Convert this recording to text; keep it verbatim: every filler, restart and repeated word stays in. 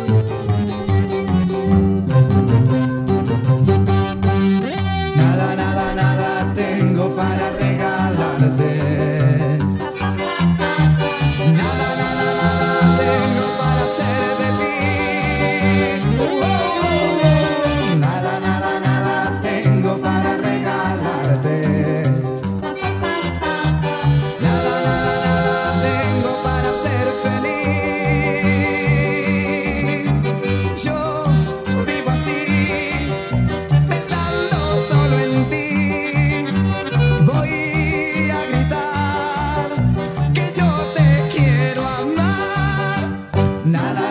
Nada, nada, nada tengo para regalarte. Nada, nada, nada tengo para hacer de ti. Oh, nada, nada, nada tengo para regalarte. Nada, nada, nada tengo para ser feliz. Yo vivo así, pensando solo en ti. Voy a gritar que yo te quiero amar. Nada